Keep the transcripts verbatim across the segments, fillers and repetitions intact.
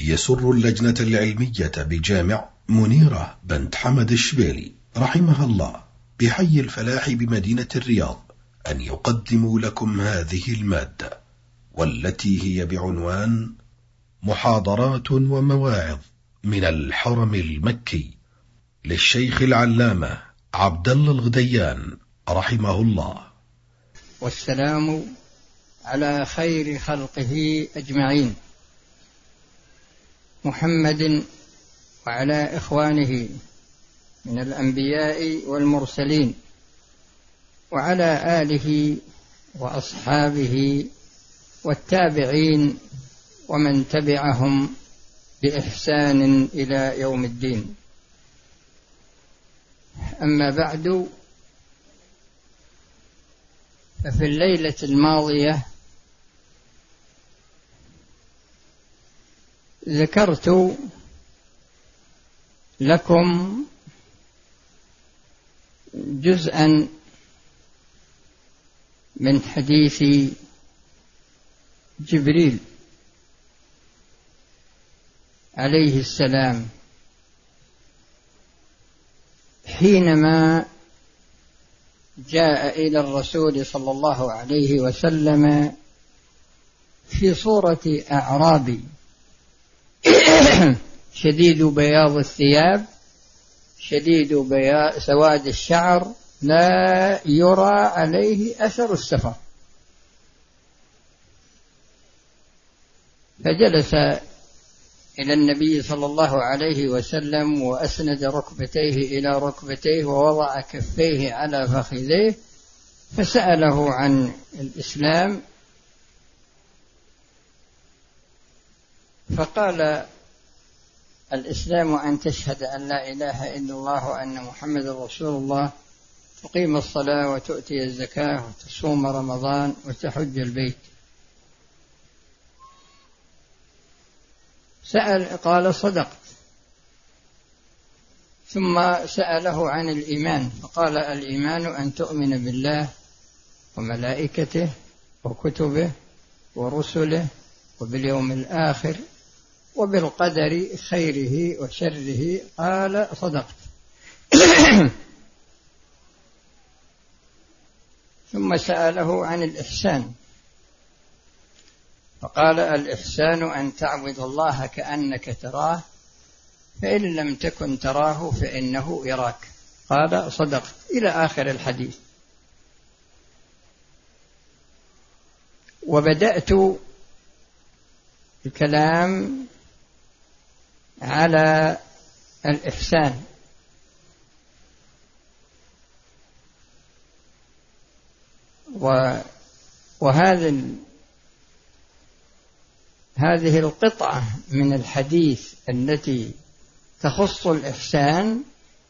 يسر اللجنة العلمية بجامع منيرة بنت حمد الشبيلي رحمها الله بحي الفلاح بمدينة الرياض أن يقدموا لكم هذه المادة، والتي هي بعنوان محاضرات ومواعظ من الحرم المكي للشيخ العلامة عبد الله الغديان رحمه الله. والسلام على خير خلقه أجمعين، محمد وعلى إخوانه من الأنبياء والمرسلين، وعلى آله وأصحابه والتابعين ومن تبعهم بإحسان إلى يوم الدين. أما بعد، ففي الليلة الماضية ذكرت لكم جزءا من حديث جبريل عليه السلام حينما جاء إلى الرسول صلى الله عليه وسلم في صورة أعرابي شديد بياض الثياب، شديد بياض سواد الشعر، لا يرى عليه أثر السفر. فجلس إلى النبي صلى الله عليه وسلم وأسند ركبتيه إلى ركبتيه ووضع كفيه على فخذيه، فسأله عن الإسلام، فقال: الإسلام أن تشهد أن لا إله إلا الله وأن محمد رسول الله، تقيم الصلاة وتؤتي الزكاة وتصوم رمضان وتحج البيت. سأل قال: صدقت. ثم سأله عن الإيمان، فقال: الإيمان أن تؤمن بالله وملائكته وكتبه ورسله وباليوم الآخر وبالقدر خيره وشره. قال: صدقت. ثم سأله عن الإحسان، فقال: الإحسان أن تعبد الله كأنك تراه، فإن لم تكن تراه فإنه يراك. قال: صدقت، إلى آخر الحديث. وبدأت الكلام على الإحسان، وهذا هذه القطعة من الحديث التي تخص الإحسان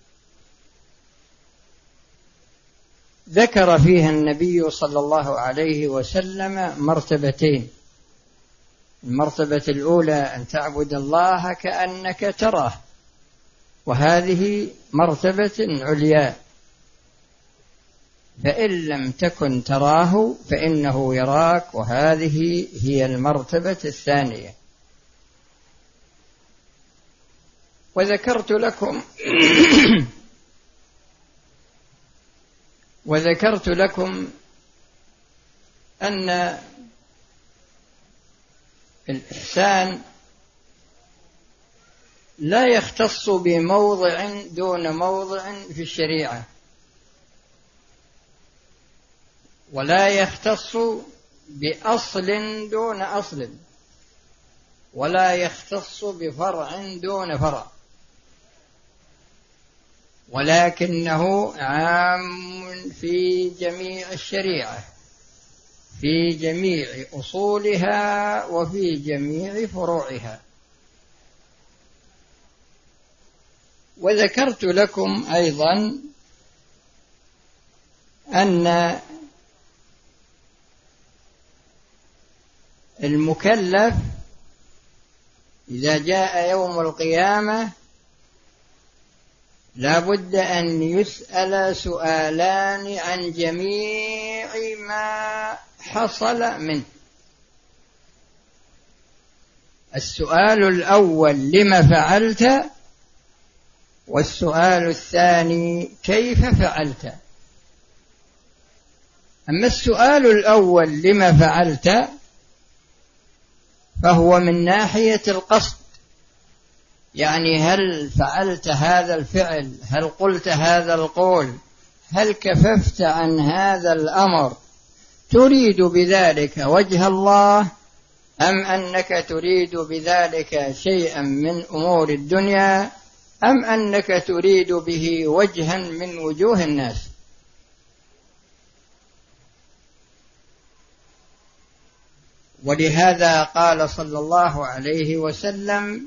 ذكر فيها النبي صلى الله عليه وسلم مرتبتين. المرتبة الأولى أن تعبد الله كأنك تراه، وهذه مرتبة عليا، فإن لم تكن تراه فإنه يراك، وهذه هي المرتبة الثانية. وذكرت لكم وذكرت لكم أن الإحسان لا يختص بموضع دون موضع في الشريعة، ولا يختص بأصل دون أصل، ولا يختص بفرع دون فرع، ولكنه عام في جميع الشريعة، في جميع أصولها وفي جميع فروعها. وذكرت لكم أيضا أن المكلف إذا جاء يوم القيامة لا بد أن يسأل سؤالان عن جميع ما حصل منه. السؤال الأول لما فعلت، والسؤال الثاني كيف فعلت. أما السؤال الأول لما فعلت فهو من ناحية القصد، يعني هل فعلت هذا الفعل، هل قلت هذا القول، هل كففت عن هذا الأمر تريد بذلك وجه الله، أم أنك تريد بذلك شيئا من أمور الدنيا، أم أنك تريد به وجها من وجوه الناس. ولهذا قال صلى الله عليه وسلم: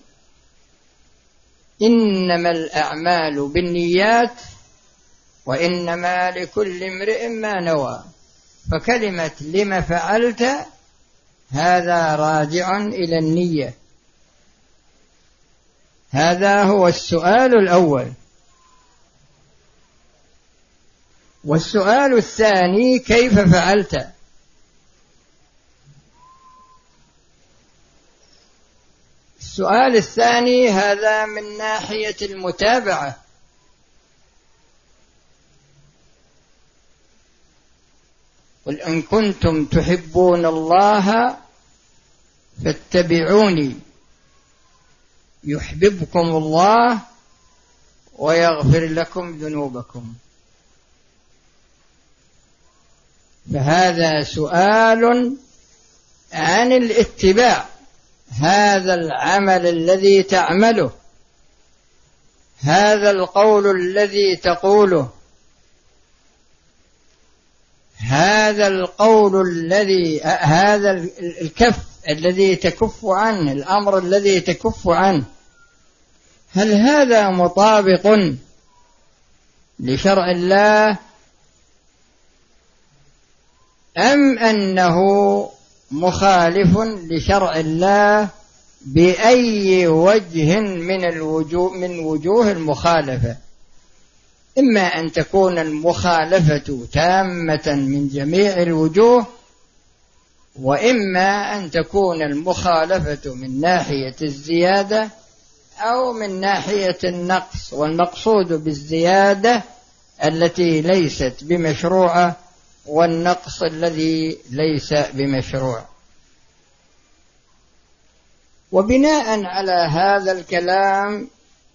إنما الأعمال بالنيات وإنما لكل امرئ ما نوى. فكلمة لما فعلت هذا راجع إلى النية. هذا هو السؤال الأول. والسؤال الثاني كيف فعلت. السؤال الثاني هذا من ناحية المتابعة. قل إن كنتم تحبون الله فاتبعوني يحببكم الله ويغفر لكم ذنوبكم. فهذا سؤال عن الاتباع، هذا العمل الذي تعمله، هذا القول الذي تقوله، هذا القول الذي هذا الكف الذي تكف عنه، الأمر الذي تكف عنه، هل هذا مطابق لشرع الله أم أنه مخالف لشرع الله بأي وجه من الوجوه من وجوه المخالفة؟ إما أن تكون المخالفة تامة من جميع الوجوه، وإما أن تكون المخالفة من ناحية الزيادة أو من ناحية النقص، والمقصود بالزيادة التي ليست بمشروعة والنقص الذي ليس بمشروع. وبناء على هذا الكلام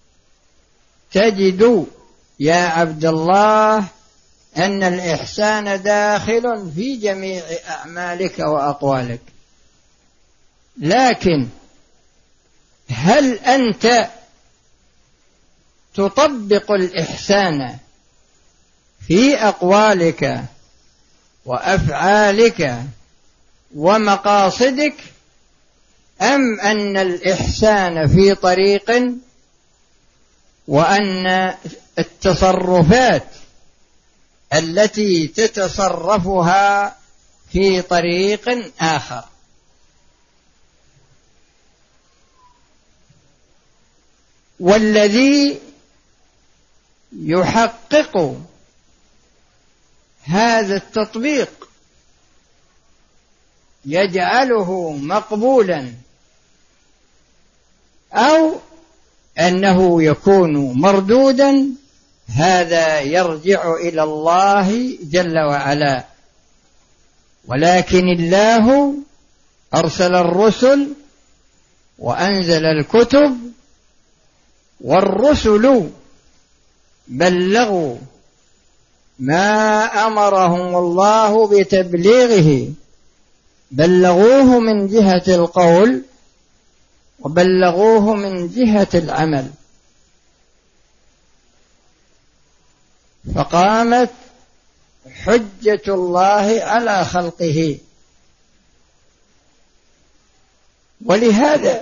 تجد يا عبد الله أن الإحسان داخل في جميع أعمالك وأقوالك، لكن هل أنت تطبق الإحسان في أقوالك وأفعالك ومقاصدك، أم أن الإحسان في طريق وأن التصرفات التي تتصرفها في طريق آخر؟ والذي يحقق هذا التطبيق يجعله مقبولا أو أنه يكون مردودا، هذا يرجع إلى الله جل وعلا. ولكن الله أرسل الرسل وأنزل الكتب، والرسل بلغوا ما أمرهم الله بتبليغه، بلغوه من جهة القول وبلغوه من جهة العمل، فقامت حجة الله على خلقه. ولهذا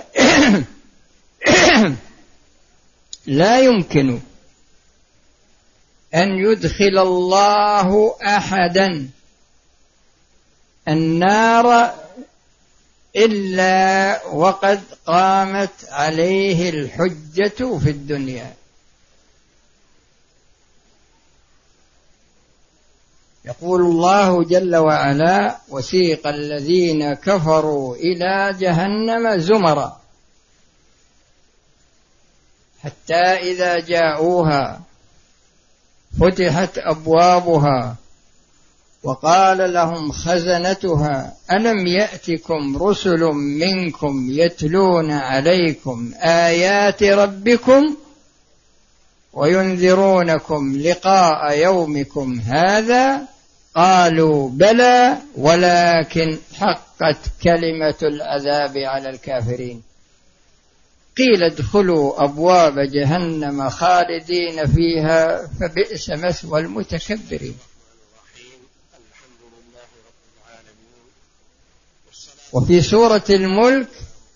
لا يمكن أن يدخل الله أحدا النار إلا وقد قامت عليه الحجة في الدنيا. يقول الله جل وعلا: وسيق الذين كفروا إلى جهنم زمرا حتى إذا جاءوها فتحت أبوابها وقال لهم خزنتها ألم يأتكم رسل منكم يتلون عليكم آيات ربكم وينذرونكم لقاء يومكم هذا قالوا بلى ولكن حقت كلمة العذاب على الكافرين قيل ادخلوا أبواب جهنم خالدين فيها فبئس مثوى المتكبرين. وفي سورة الملك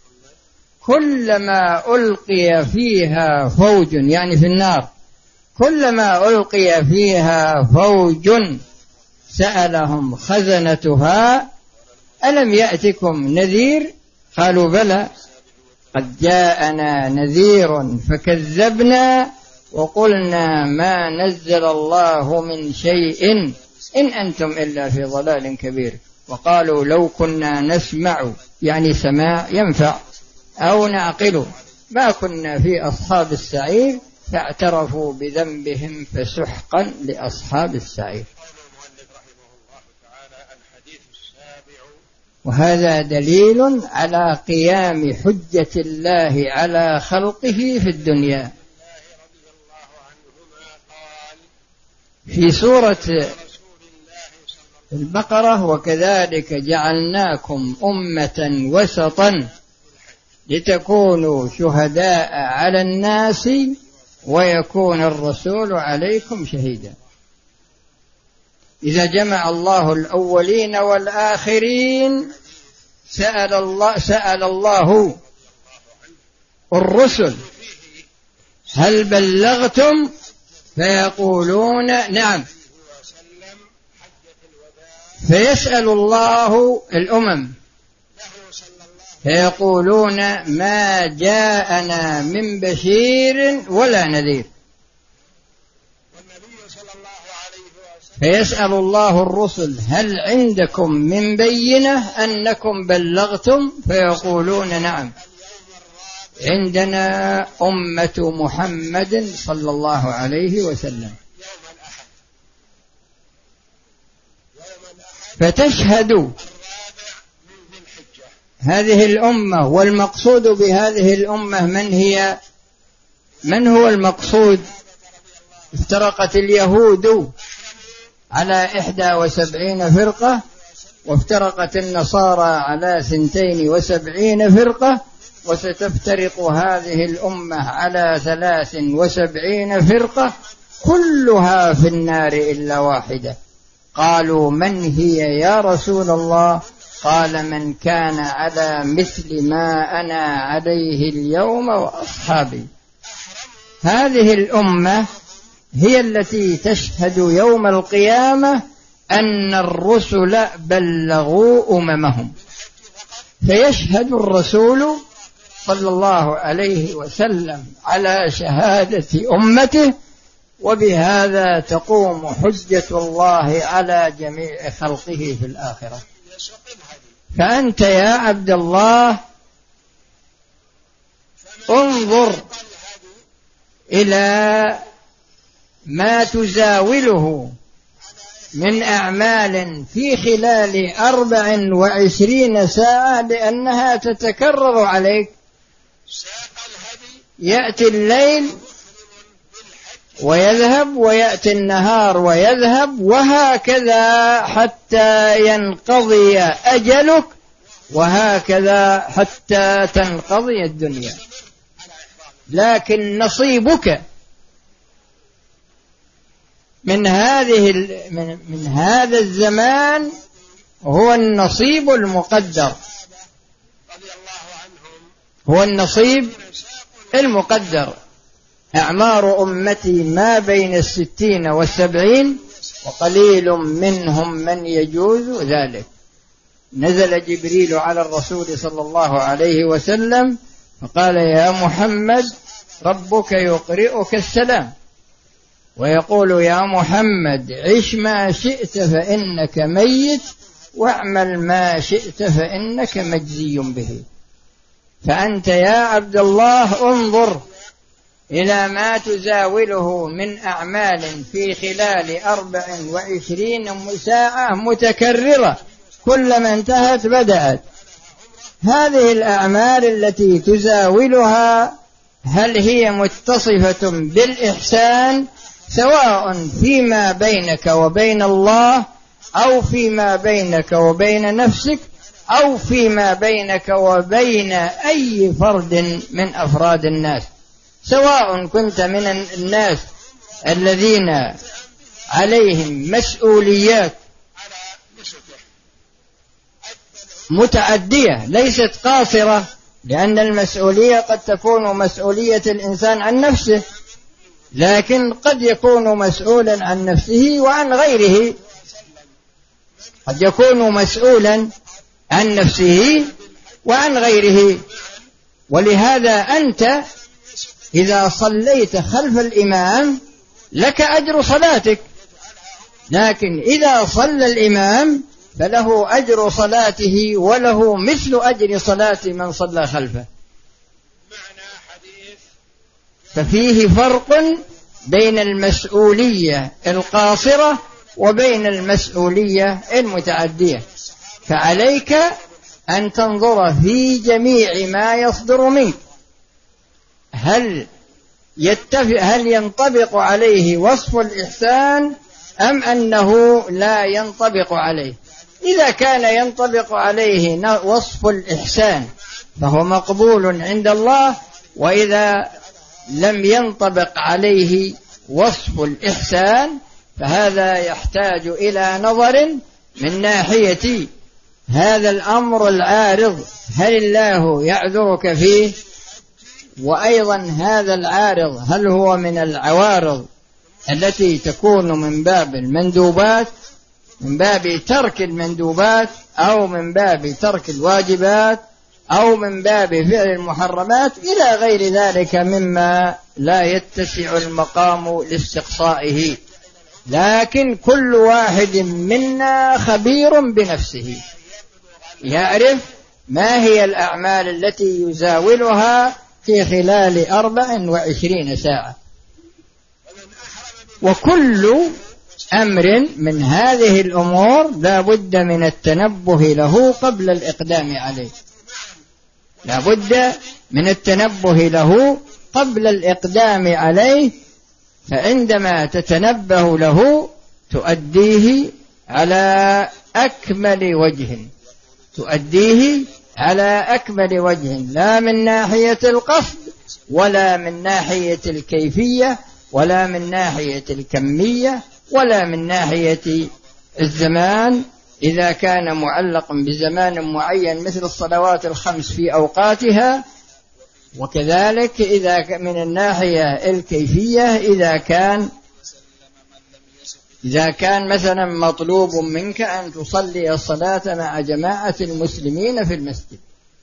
كلما ألقي فيها فوج يعني في النار كلما ألقي فيها فوج سألهم خزنتها ألم يأتكم نذير قالوا بلى قد جاءنا نذير فكذبنا وقلنا ما نزل الله من شيء إن أنتم إلا في ضلال كبير وقالوا لو كنا نسمع يعني سماع ينفع أو نعقل ما كنا في أصحاب السعير فاعترفوا بذنبهم فسحقا لأصحاب السعير. وهذا دليل على قيام حجة الله على خلقه في الدنيا. في سورة البقرة وكذلك جعلناكم أمة وسطا لتكونوا شهداء على الناس ويكون الرسول عليكم شهيدا. إذا جمع الله الأولين والآخرين سأل الله, سأل الله الرسل هل بلغتم فيقولون نعم فيسأل الله الأمم فيقولون ما جاءنا من بشير ولا نذير فيسأل الله الرسل هل عندكم من بينة أنكم بلغتم فيقولون نعم عندنا أمة محمد صلى الله عليه وسلم. فتشهد هذه الأمة والمقصود بهذه الأمة من هي من هو المقصود؟ افترقت اليهود على إحدى وسبعين فرقة وافترقت النصارى على ثنتين وسبعين فرقة وستفترق هذه الأمة على ثلاث وسبعين فرقة كلها في النار إلا واحدة. قالوا من هي يا رسول الله؟ قال من كان على مثل ما أنا عليه اليوم وأصحابي. هذه الأمة هي التي تشهد يوم القيامة أن الرسل بلغوا أممهم فيشهد الرسول صلى الله عليه وسلم على شهادة أمته وبهذا تقوم حجة الله على جميع خلقه في الآخرة. فأنت يا عبد الله انظر إلى ما تزاوله من أعمال في خلال أربع وعشرين ساعة لأنها تتكرر عليك. يأتي الليل ويذهب ويأتي النهار ويذهب وهكذا حتى ينقضي أجلك وهكذا حتى تنقضي الدنيا. لكن نصيبك من هذه من, من هذا الزمان هو النصيب المقدر هو النصيب المقدر. أعمار أمتي ما بين الستين والسبعين وقليل منهم من يجوز ذلك. نزل جبريل على الرسول صلى الله عليه وسلم فقال يا محمد ربك يقرئك السلام ويقول يا محمد عش ما شئت فإنك ميت واعمل ما شئت فإنك مجزي به. فأنت يا عبد الله انظر إلى ما تزاوله من أعمال في خلال أربع وعشرين ساعة متكررة، كلما انتهت بدأت. هذه الأعمال التي تزاولها هل هي متصفة بالإحسان، سواء فيما بينك وبين الله، أو فيما بينك وبين نفسك، أو فيما بينك وبين أي فرد من أفراد الناس، سواء كنت من الناس الذين عليهم مسؤوليات متعدية ليست قاصرة، لأن المسؤولية قد تكون مسؤولية الإنسان عن نفسه، لكن قد يكون مسؤولا عن نفسه وعن غيره، قد يكون مسؤولا عن نفسه وعن غيره. ولهذا أنت إذا صليت خلف الإمام لك أجر صلاتك، لكن إذا صلى الإمام فله أجر صلاته وله مثل أجر صلاة من صلى خلفه. ففيه فرق بين المسؤولية القاصرة وبين المسؤولية المتعدية. فعليك أن تنظر في جميع ما يصدر منك هل يتفق هل ينطبق عليه وصف الإحسان أم أنه لا ينطبق عليه. إذا كان ينطبق عليه وصف الإحسان فهو مقبول عند الله، وإذا لم ينطبق عليه وصف الإحسان فهذا يحتاج إلى نظر من ناحية هذا الأمر العارض هل الله يعذرك فيه، وأيضا هذا العارض هل هو من العوارض التي تكون من باب المندوبات، من باب ترك المندوبات، أو من باب ترك الواجبات، أو من باب فعل المحرمات، إلى غير ذلك مما لا يتسع المقام لاستقصائه. لكن كل واحد منا خبير بنفسه، يعرف ما هي الأعمال التي يزاولها في خلال أربع وعشرين ساعة. وكل أمر من هذه الأمور لا بد من التنبه له قبل الإقدام عليه، لا بد من التنبه له قبل الإقدام عليه. فعندما تتنبه له تؤديه على أكمل وجه، تؤديه على أكمل وجه، لا من ناحية القصد ولا من ناحية الكيفية ولا من ناحية الكمية ولا من ناحية الزمان، إذا كان معلقا بزمان معين مثل الصلوات الخمس في أوقاتها، وكذلك إذا من الناحية الكيفية إذا كان إذا كان مثلا مطلوب منك أن تصلي الصلاة مع جماعة المسلمين في المسجد.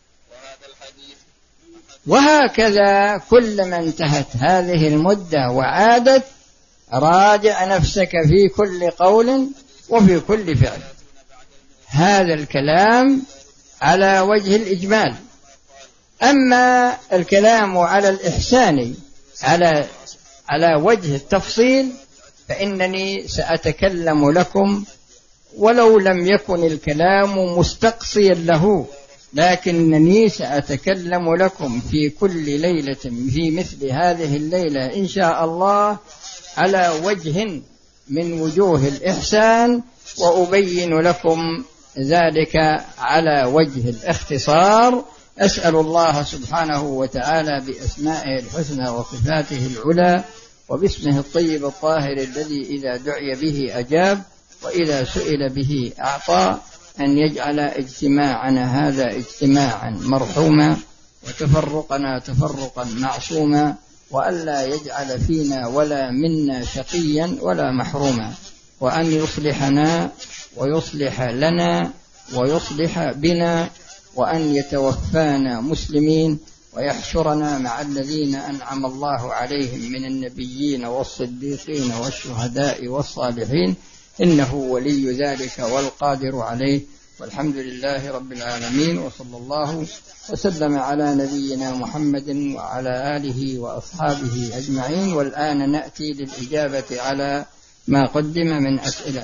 وهكذا كلما انتهت هذه المدة وعادت راجع نفسك في كل قول وفي كل فعل. هذا الكلام على وجه الإجمال. أما الكلام على الإحسان على على وجه التفصيل فإنني سأتكلم لكم ولو لم يكن الكلام مستقصيا له، لكنني سأتكلم لكم في كل ليلة في مثل هذه الليلة إن شاء الله على وجه من وجوه الإحسان، وأبين لكم ذلك على وجه الاختصار. أسأل الله سبحانه وتعالى بأسمائه الحسنى وصفاته العلى وباسمه الطيب الطاهر الذي إذا دعي به أجاب وإذا سئل به أعطى أن يجعل اجتماعنا هذا اجتماعا مرحوما وتفرقنا تفرقا معصوما، وألا يجعل فينا ولا منا شقيا ولا محروما، وأن يصلحنا ويصلح لنا ويصلح بنا، وأن يتوفانا مسلمين ويحشرنا مع الذين أنعم الله عليهم من النبيين والصديقين والشهداء والصالحين، إنه ولي ذلك والقادر عليه. والحمد لله رب العالمين، وصلى الله وسلم على نبينا محمد وعلى آله وأصحابه أجمعين. والآن نأتي للإجابة على ما قدم من أسئلة.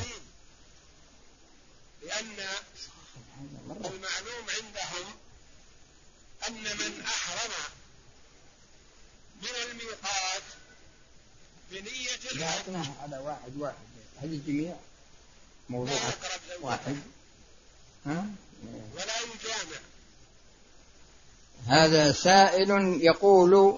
لأن المعلوم عندهم أن من أحرم من الميقات بنية الحج على واحد واحد هذه الجميع موضوع واحد ها؟ ولا يجامع. هذا سائل يقول: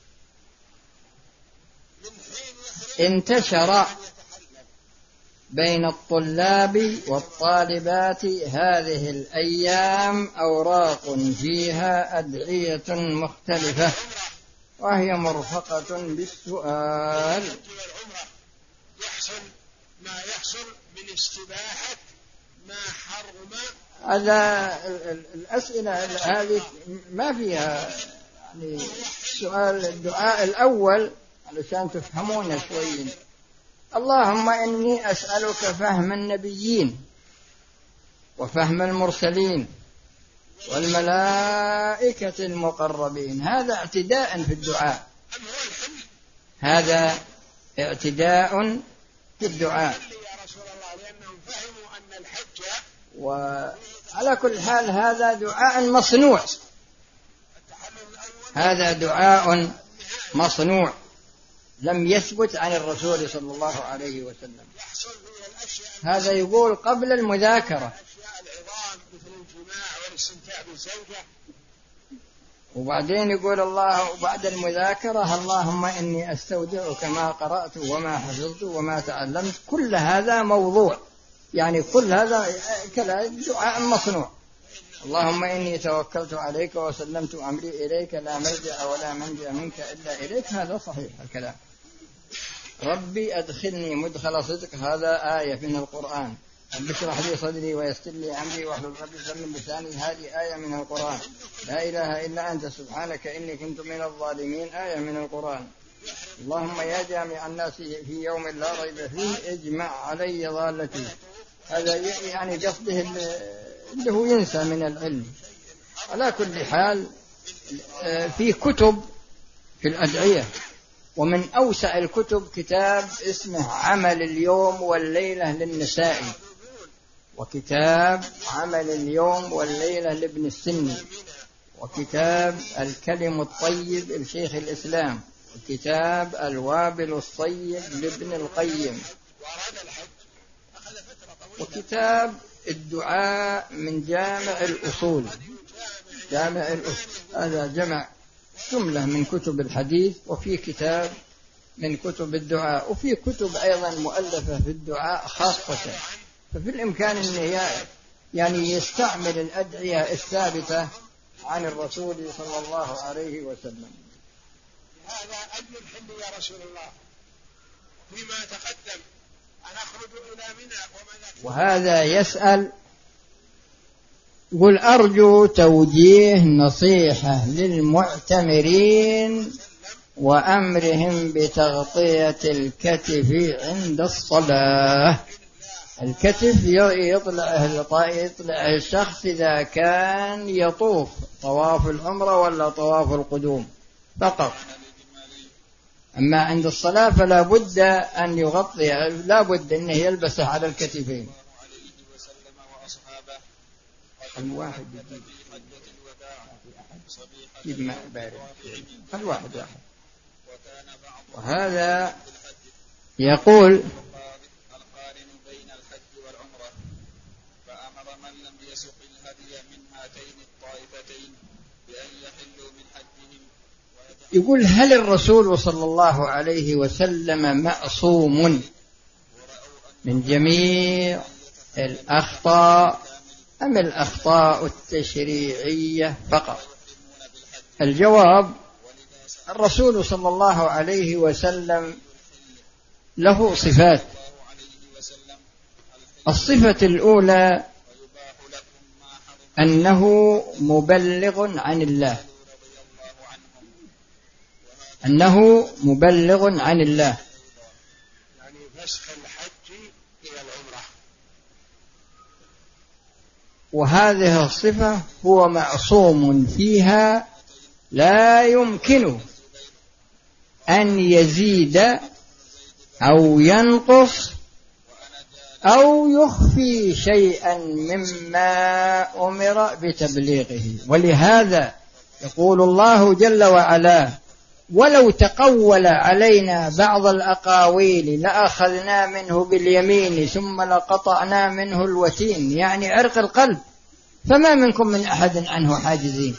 انتشر بين الطلاب والطالبات هذه الأيام أوراق فيها أدعية مختلفة وهي مرفقة بالسؤال: يحصل ما يحصل من استباحة ما حرم. هذا الأسئلة هذه ما فيها يعني السؤال الدعاء الأول علشان تفهمون شوي: اللهم إني أسألك فهم النبيين وفهم المرسلين والملائكة المقربين. هذا اعتداء في الدعاء، هذا اعتداء في الدعاء. وعلى كل حال هذا دعاء مصنوع، هذا دعاء مصنوع لم يثبت عن الرسول صلى الله عليه وسلم. هذا يقول قبل المذاكرة، وبعدين يقول الله بعد المذاكرة: اللهم إني أستودعك ما قرأت وما حفظت وما تعلمت. كل هذا موضوع، يعني كل هذا كلام دعاء مصنوع. اللهم إني توكلت عليك وسلمت أمري إليك لا ملجأ ولا منجأ منك إلا إليك. هذا صحيح الكلام. ربي أدخلني مدخل صدق، هذا آية من القرآن. رب اشرح لي صدري ويسر لي أمري واحلل عقدة من لساني، هذه آية من القرآن. لا إله إلا أنت سبحانك إني كنت من الظالمين، آية من القرآن. اللهم يا جامع الناس في يوم لا ريب فيه اجمع علي ضالتي. هذا يعني قصده اللي هو ينسى من العلم. على كل حال في كتب في الأدعية، ومن أوسع الكتب كتاب اسمه عمل اليوم والليلة للنسائي، وكتاب عمل اليوم والليلة لابن السني، وكتاب الكلم الطيب لشيخ الإسلام، وكتاب الوابل الصيب لابن القيم، وكتاب الدعاء من جامع الأصول. جامع الأصول هذا جمع جملة من كتب الحديث، وفي كتاب من كتب الدعاء، وفي كتب أيضا مؤلفة في الدعاء خاصة. ففي الإمكان أن يعني يستعمل الأدعية الثابتة عن الرسول صلى الله عليه وسلم. هذا أي الحل يا رسول الله فيما تقدم أن أخرج إلى منى ومن. وهذا يسأل يقول: أرجو توجيه نصيحة للمعتمرين وأمرهم بتغطية الكتف عند الصلاة. الكتف يطلع يطلع الشخص إذا كان يطوف طواف العمرة ولا طواف القدوم فقط، أما عند الصلاة فلا بد أن يغطي، لا بد أنه يلبسه على الكتفين. الواحد يجيب ماء بارد، الواحد واحد. وهذا يقول: القارن بين الحج والعمرة، فأمر من لم يسق الهدي من هاتين الطائفتين بأن يحلوا من حجهم. يقول: هل الرسول صلى الله عليه وسلم معصوم من جميع الأخطاء أم الأخطاء التشريعية فقط؟ الجواب: الرسول صلى الله عليه وسلم له صفات. الصفة الأولى أنه مبلغ عن الله، أنه مبلغ عن الله، يعني فسخ الحج إلى العمرة. وهذه الصفة هو معصوم فيها، لا يمكن أن يزيد أو ينقص أو يخفي شيئا مما أمر بتبليغه. ولهذا يقول الله جل وعلا: ولو تقول علينا بعض الأقاويل لأخذنا منه باليمين ثم لقطعنا منه الوتين، يعني عرق القلب، فما منكم من أحد عنه حاجزين.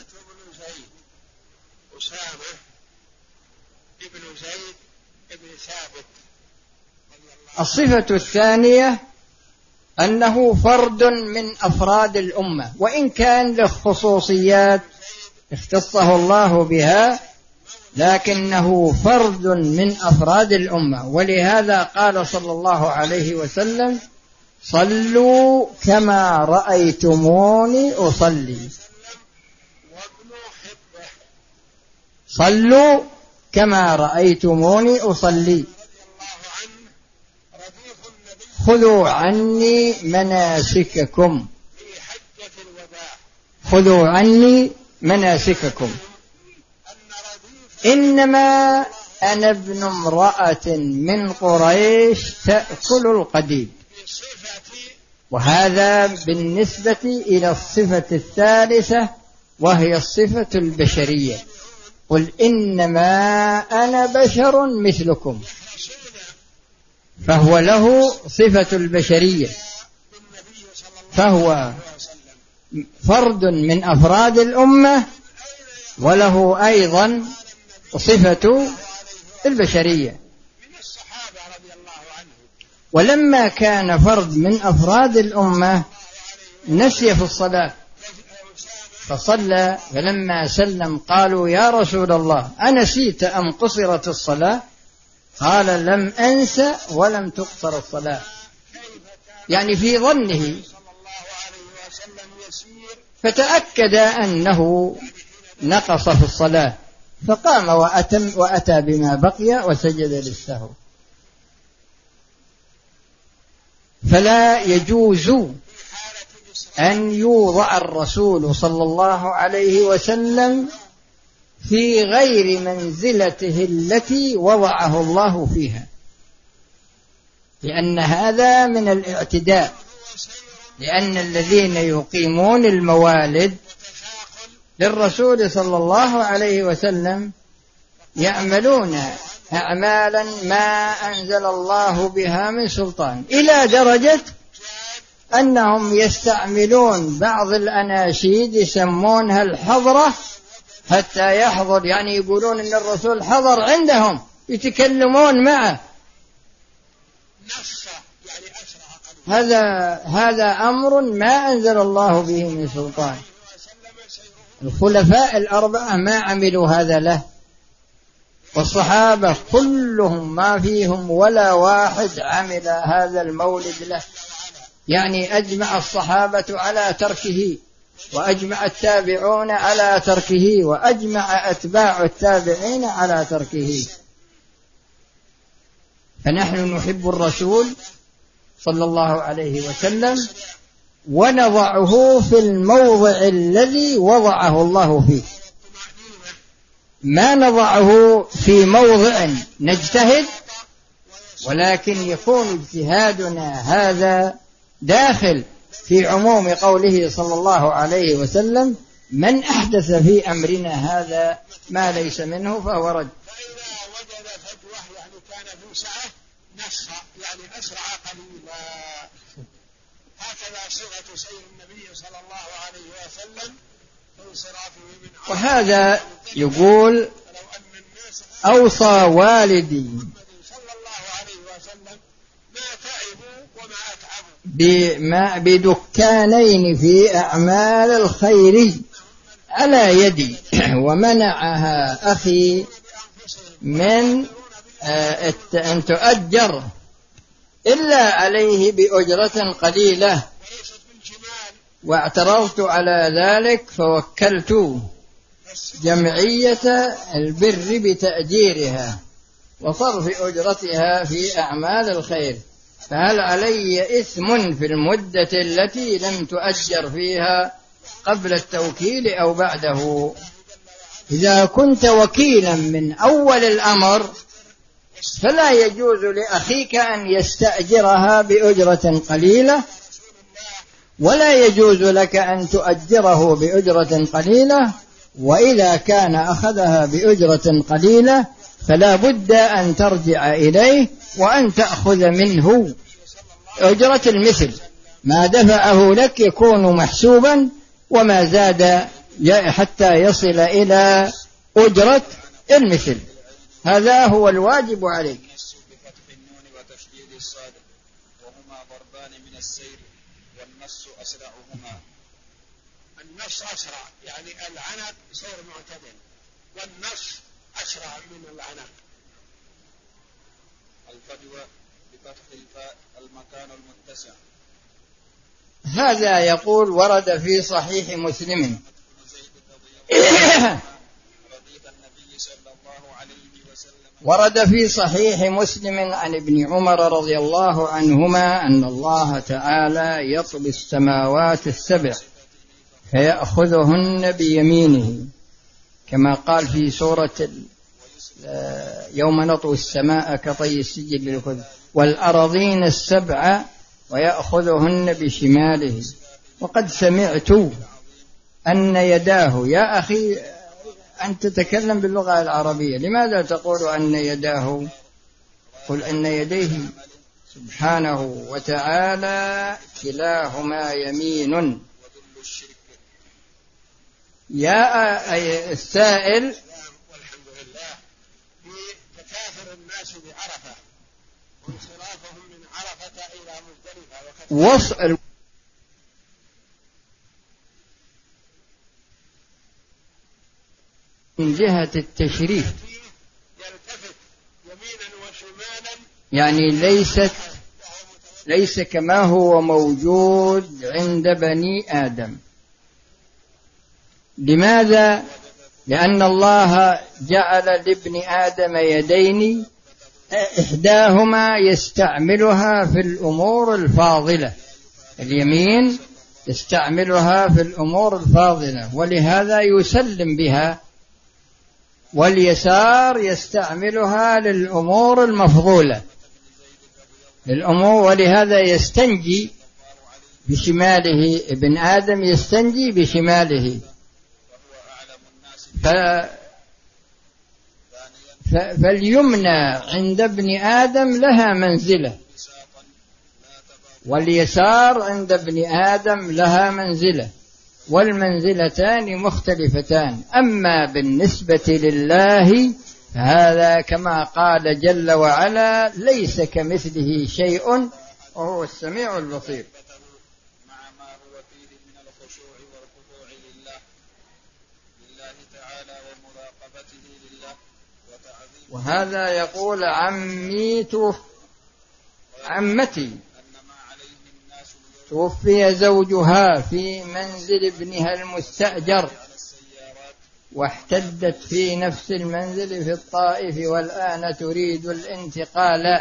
أسامة ابن زيد ابن ثابت. الصفة الثانية أنه فرد من أفراد الأمة، وإن كان له خصوصيات اختصه الله بها، لكنه فرد من أفراد الأمة. ولهذا قال صلى الله عليه وسلم: صلوا كما رأيتموني أصلي. صلوا كما رأيتموني أصلي. خذوا عني مناسككم. خذوا عني مناسككم. إنما أنا ابن امرأة من قريش تأكل القديد. وهذا بالنسبة إلى الصفة الثالثة وهي الصفة البشرية. قل إنما أنا بشر مثلكم، فهو له صفة البشرية، فهو فرد من أفراد الأمة وله أيضا صفة البشرية. ولما كان فرد من أفراد الأمة نسي في الصلاة فصلى، فلما سلم قالوا: يا رسول الله أنسيت أم قصرت الصلاة؟ قال: لم أنس ولم تقصر الصلاة، يعني في ظنه، فتأكد أنه نقص في الصلاة، فقام وأتم وأتى بما بقي وسجد للسهو. فلا يجوز أن يوضع الرسول صلى الله عليه وسلم في غير منزلته التي وضعه الله فيها، لأن هذا من الاعتداء، لأن الذين يقيمون الموالد للرسول صلى الله عليه وسلم يعملون أعمالا ما أنزل الله بها من سلطان، إلى درجة أنهم يستعملون بعض الأناشيد يسمونها الحضرة حتى يحضر، يعني يقولون إن الرسول حضر عندهم يتكلمون معه. هذا هذا أمر ما أنزل الله به من سلطان. الخلفاء الأربعة ما عملوا هذا له، والصحابة كلهم ما فيهم ولا واحد عمل هذا المولد له، يعني أجمع الصحابة على تركه، وأجمع التابعون على تركه، وأجمع أتباع التابعين على تركه. فنحن نحب الرسول صلى الله عليه وسلم ونضعه في الموضع الذي وضعه الله فيه، ما نضعه في موضع نجتهد، ولكن يكون اجتهادنا هذا داخل في عموم قوله صلى الله عليه وسلم: من أحدث في أمرنا هذا ما ليس منه فهو رد. فإذا وجد فجوة يعني كان في سعة نص، يعني أسرع قليلا. هكذا صفة سيد النبي صلى الله عليه وسلم في انصرافه من عمره. وهذا يقول: أوصى والدي صلى الله عليه وسلم ما تعبوا وما أتعبوا بما بدكانين في أعمال الخير على يدي، ومنعها أخي من أن تؤجر إلا عليه بأجرة قليلة، واعترضت على ذلك فوكلت جمعية البر بتأجيرها وصرف أجرتها في أعمال الخير. فهل علي إثم في المدة التي لم تؤجر فيها قبل التوكيل أو بعده؟ إذا كنت وكيلا من أول الأمر فلا يجوز لأخيك أن يستأجرها بأجرة قليلة، ولا يجوز لك أن تؤجره بأجرة قليلة. وإذا كان أخذها بأجرة قليلة فلا بد أن ترجع إليه وأن تأخذ منه أجرة المثل، ما دفعه لك يكون محسوبا، وما زاد حتى يصل إلى أجرة المثل. هذا هو الواجب عليك. بفتح النون وتشديد الصاد وهما ضربان من السير والنص أسرعهما. النص أسرع يعني العنق سير معتدل، والنص أسرع من العنق. الفجوة بفتح الفاء المكان المتسع. هذا يقول ورد في صحيح مسلم ورد في صحيح مسلم عن ابن عمر رضي الله عنهما أن الله تعالى يطوي السماوات السبع فيأخذهن بيمينه، كما قال في سورة يوم نطوي السماء كطي السجل للكتب، والأراضين السبع ويأخذهن بشماله. وقد سمعت أن يداه، يا أخي أن تتكلم باللغة العربية، لماذا تقول أن يداه؟ قل أن يديه سبحانه وتعالى كلاهما يمين. يا السائل، والحمد لله في تكاثر الناس بعرفة وانصرافهم من عرفة إلى مزدلفة وصل من جهة التشريف، يلتفت يمينا وشمالا، يعني ليست ليس كما هو موجود عند بني آدم. لماذا؟ لأن الله جعل لابن آدم يدين، إحداهما يستعملها في الأمور الفاضلة، اليمين يستعملها في الأمور الفاضلة ولهذا يسلم بها، واليسار يستعملها للأمور المفضولة للأمور، ولهذا يستنجي بشماله. ابن آدم يستنجي بشماله. ف... ف... فاليمنى عند ابن آدم لها منزلة، واليسار عند ابن آدم لها منزلة، والمنزلتان مختلفتان. أما بالنسبة لله هذا كما قال جل وعلا: ليس كمثله شيء وهو السميع البصير. مع ما هو فيه من الخشوع والخضوع لله لله تعالى ومراقبته لله وتعظيمه. وهذا يقول عمي عمتي توفي زوجها في منزل ابنها المستأجر، واحتدت في نفس المنزل في الطائف، والآن تريد الانتقال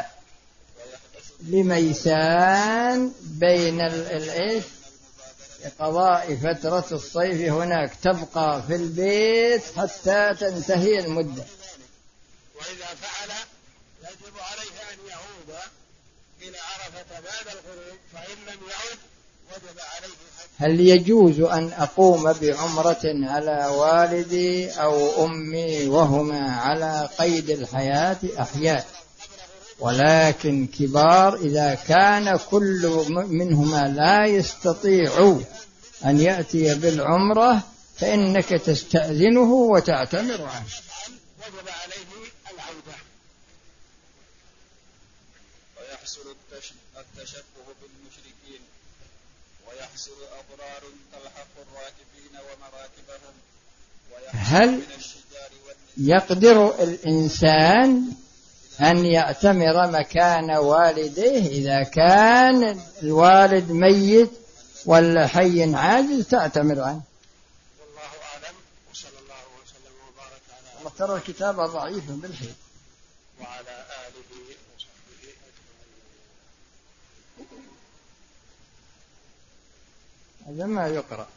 لميسان بين الإيش لقضاء فترة الصيف هناك، تبقى في البيت حتى تنتهي المدة. وإذا فعل يجب عليه أن يعود إلى عرفة بعد الغروب، فإن لم يعد وجب عليه حج. هل يجوز أن أقوم بعمرة على والدي أو أمي وهما على قيد الحياة أحياء ولكن كبار، إذا كان كل منهما لا يستطيع أن يأتي بالعمرة فإنك تستأذنه وتعتمر عنه. وجب عليه العودة. ويحصل التشبه بالمشركين، ويحصل أضرار تلحق الراكبين ومراكبهم، هل من الشجار والنساء. يقدر الإنسان أن يعتمر مكان والديه؟ إذا كان الوالد ميت ولا حي عاجز تعتمر عنه. والله أعلم، وصلى الله وسلم وبارك على الله. ترى الكتاب ضعيف بالحيل. وعلى آله وصحبه أجمعين. هذا ما يقرأ.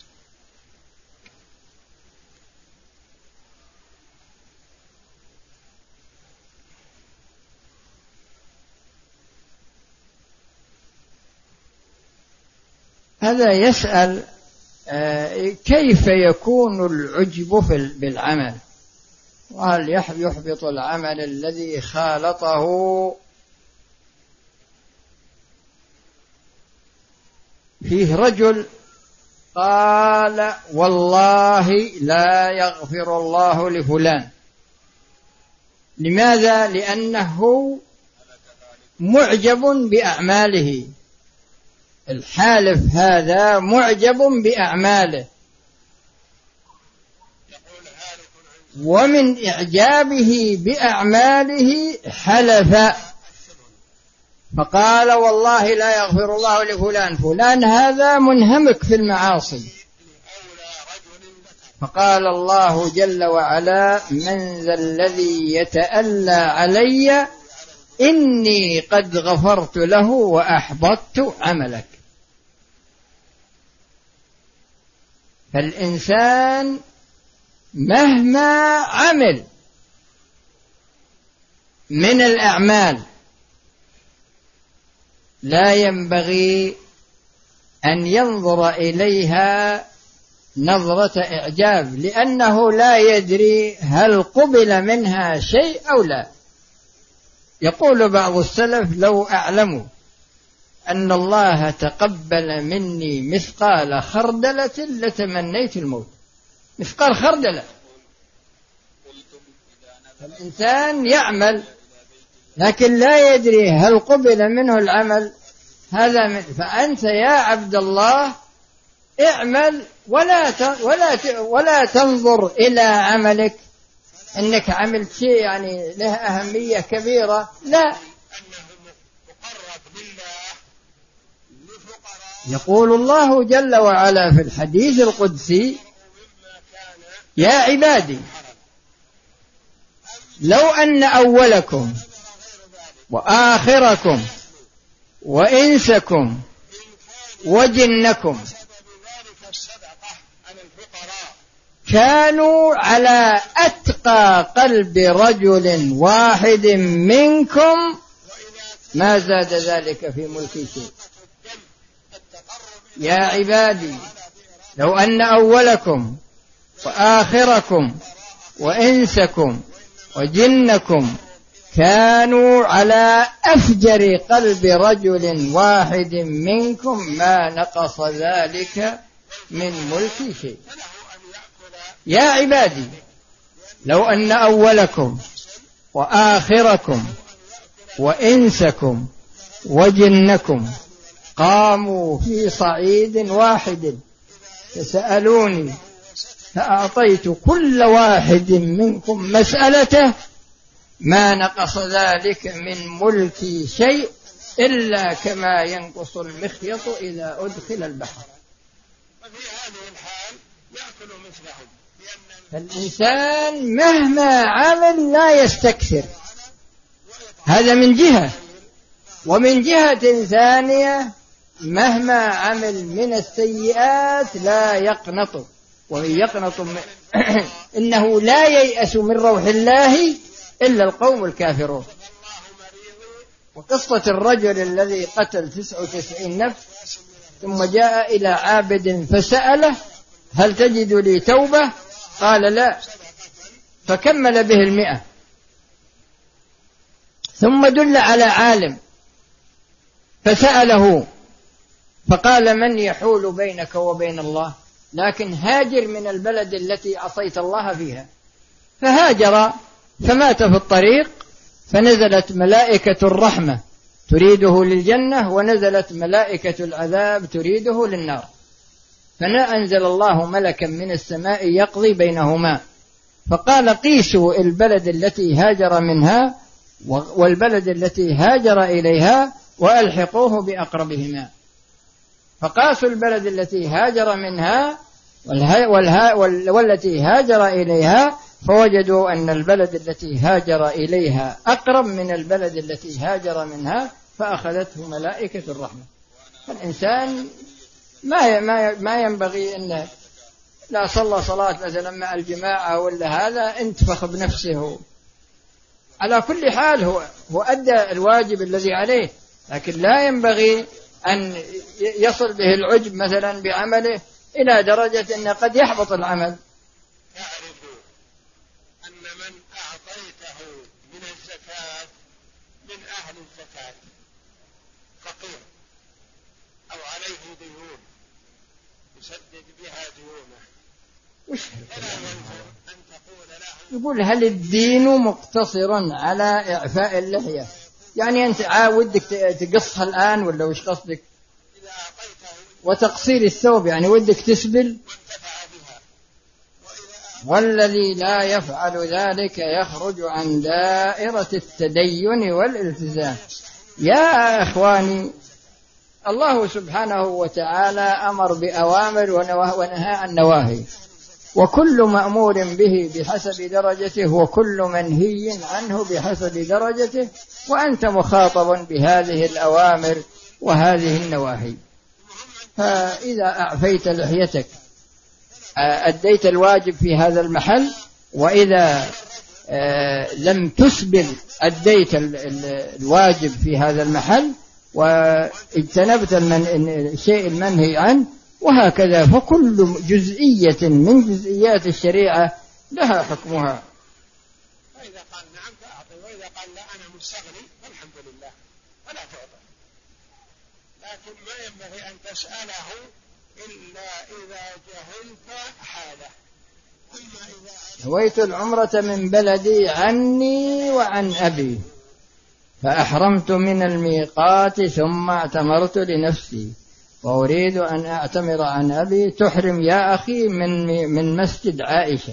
هذا يسأل كيف يكون العجب بالعمل، وهل يحبط العمل الذي خالطه؟ فيه رجل قال والله لا يغفر الله لفلان. لماذا؟ لأنه معجب بأعماله. الحالف هذا معجب بأعماله، ومن إعجابه بأعماله حلف فقال والله لا يغفر الله لفلان. فلان هذا منهمك في المعاصي. فقال الله جل وعلا من ذا الذي يتألى علي إني قد غفرت له وأحبطت عملك. فالإنسان مهما عمل من الأعمال لا ينبغي أن ينظر إليها نظرة إعجاب، لأنه لا يدري هل قبل منها شيء أو لا. يقول بعض السلف لو أعلم أن الله تقبل مني مثقال خردلة لتمنيت الموت. مثقال خردلة. الإنسان يعمل لكن لا يدري هل قبل منه العمل. هذا من فأنت يا عبد الله اعمل ولا ولا ولا تنظر إلى عملك أنك عملت شيء يعني له أهمية كبيرة، لا. يقول الله جل وعلا في الحديث القدسي يا عبادي لو أن أولكم وآخركم وإنسكم وجنكم كانوا على أتقى قلب رجل واحد منكم ما زاد ذلك في ملكي شيء. يا عبادي لو أن أولكم وآخركم وإنسكم وجنكم كانوا على أفجر قلب رجل واحد منكم ما نقص ذلك من ملك شيء. يا عبادي لو أن أولكم وآخركم وإنسكم وجنكم قاموا في صعيد واحد فسألوني فأعطيت كل واحد منكم مسألته ما نقص ذلك من ملكي شيء إلا كما ينقص المخيط إذا أدخل البحر. وفي هذه الحال يأكل مثلهم. فالإنسان مهما عمل لا يستكثر، هذا من جهة. ومن جهة ثانية مهما عمل من السيئات لا يقنط. ومن يقنط من إنه لا ييأس من روح الله إلا القوم الكافرون. وقصة الرجل الذي قتل تسعة وتسعين نفس ثم جاء إلى عابد فسأله هل تجد لي توبة؟ قال لا، فكمل به المئة. ثم دل على عالم فسأله فقال من يحول بينك وبين الله؟ لكن هاجر من البلد التي عصيت الله فيها. فهاجر فمات في الطريق، فنزلت ملائكة الرحمة تريده للجنة ونزلت ملائكة العذاب تريده للنار. فأنزل الله ملكا من السماء يقضي بينهما، فقال قيسوا البلد التي هاجر منها والبلد التي هاجر إليها وألحقوه بأقربهما. فقاسوا البلد التي هاجر منها والتي هاجر إليها فوجدوا أن البلد التي هاجر إليها أقرب من البلد التي هاجر منها، فأخذته ملائكة الرحمة. فالإنسان ما ما ما ينبغي أن لا صلى صلاة مثلا مع الجماعة ولا هذا انتفخ بنفسه. على كل حال هو هو أدى الواجب الذي عليه، لكن لا ينبغي أن يصل به العجب مثلا بعمله إلى درجة أن قد يحبط العمل. تعرف أن من أعطيته من الزكاة من أهل الزكاة فقير أو عليه ديون يسدد بها ديونه، فلا يلزم أن تقول له. يقول هل الدين مقتصر على إعفاء اللحية؟ يعني أنت ودك تقصها الآن ولا وش قصدك؟ إذا أعطيته وتقصير الثوب يعني ودك تسبل؟ وانتفع بها. والذي لا يفعل ذلك يخرج عن دائرة التدين والالتزام. يا إخواني، الله سبحانه وتعالى أمر بأوامر ونهى عن نواهي، وكل مأمور به بحسب درجته وكل منهي عنه بحسب درجته، وأنت مخاطب بهذه الأوامر وهذه النواهي. فإذا أعفيت لحيتك أديت الواجب في هذا المحل، وإذا لم تسبل أديت الواجب في هذا المحل واجتنبت الشيء المنهي عنه، وهكذا. فكل جزئية من جزئيات الشريعة لها حكمها. فإذا قال نعم فأعطي، وإذا قال لا أنا مستغني فالحمد لله فلا تعطي. لكن ما ينبغي أن تسأله إلا إذا جهلت حاله. أما إذا نويت العمرة من بلدي عني وعن أبي فأحرمت من الميقات ثم اعتمرت لنفسي وأريد أن أعتمر عن أبي، تحرم يا أخي من من مسجد عائشة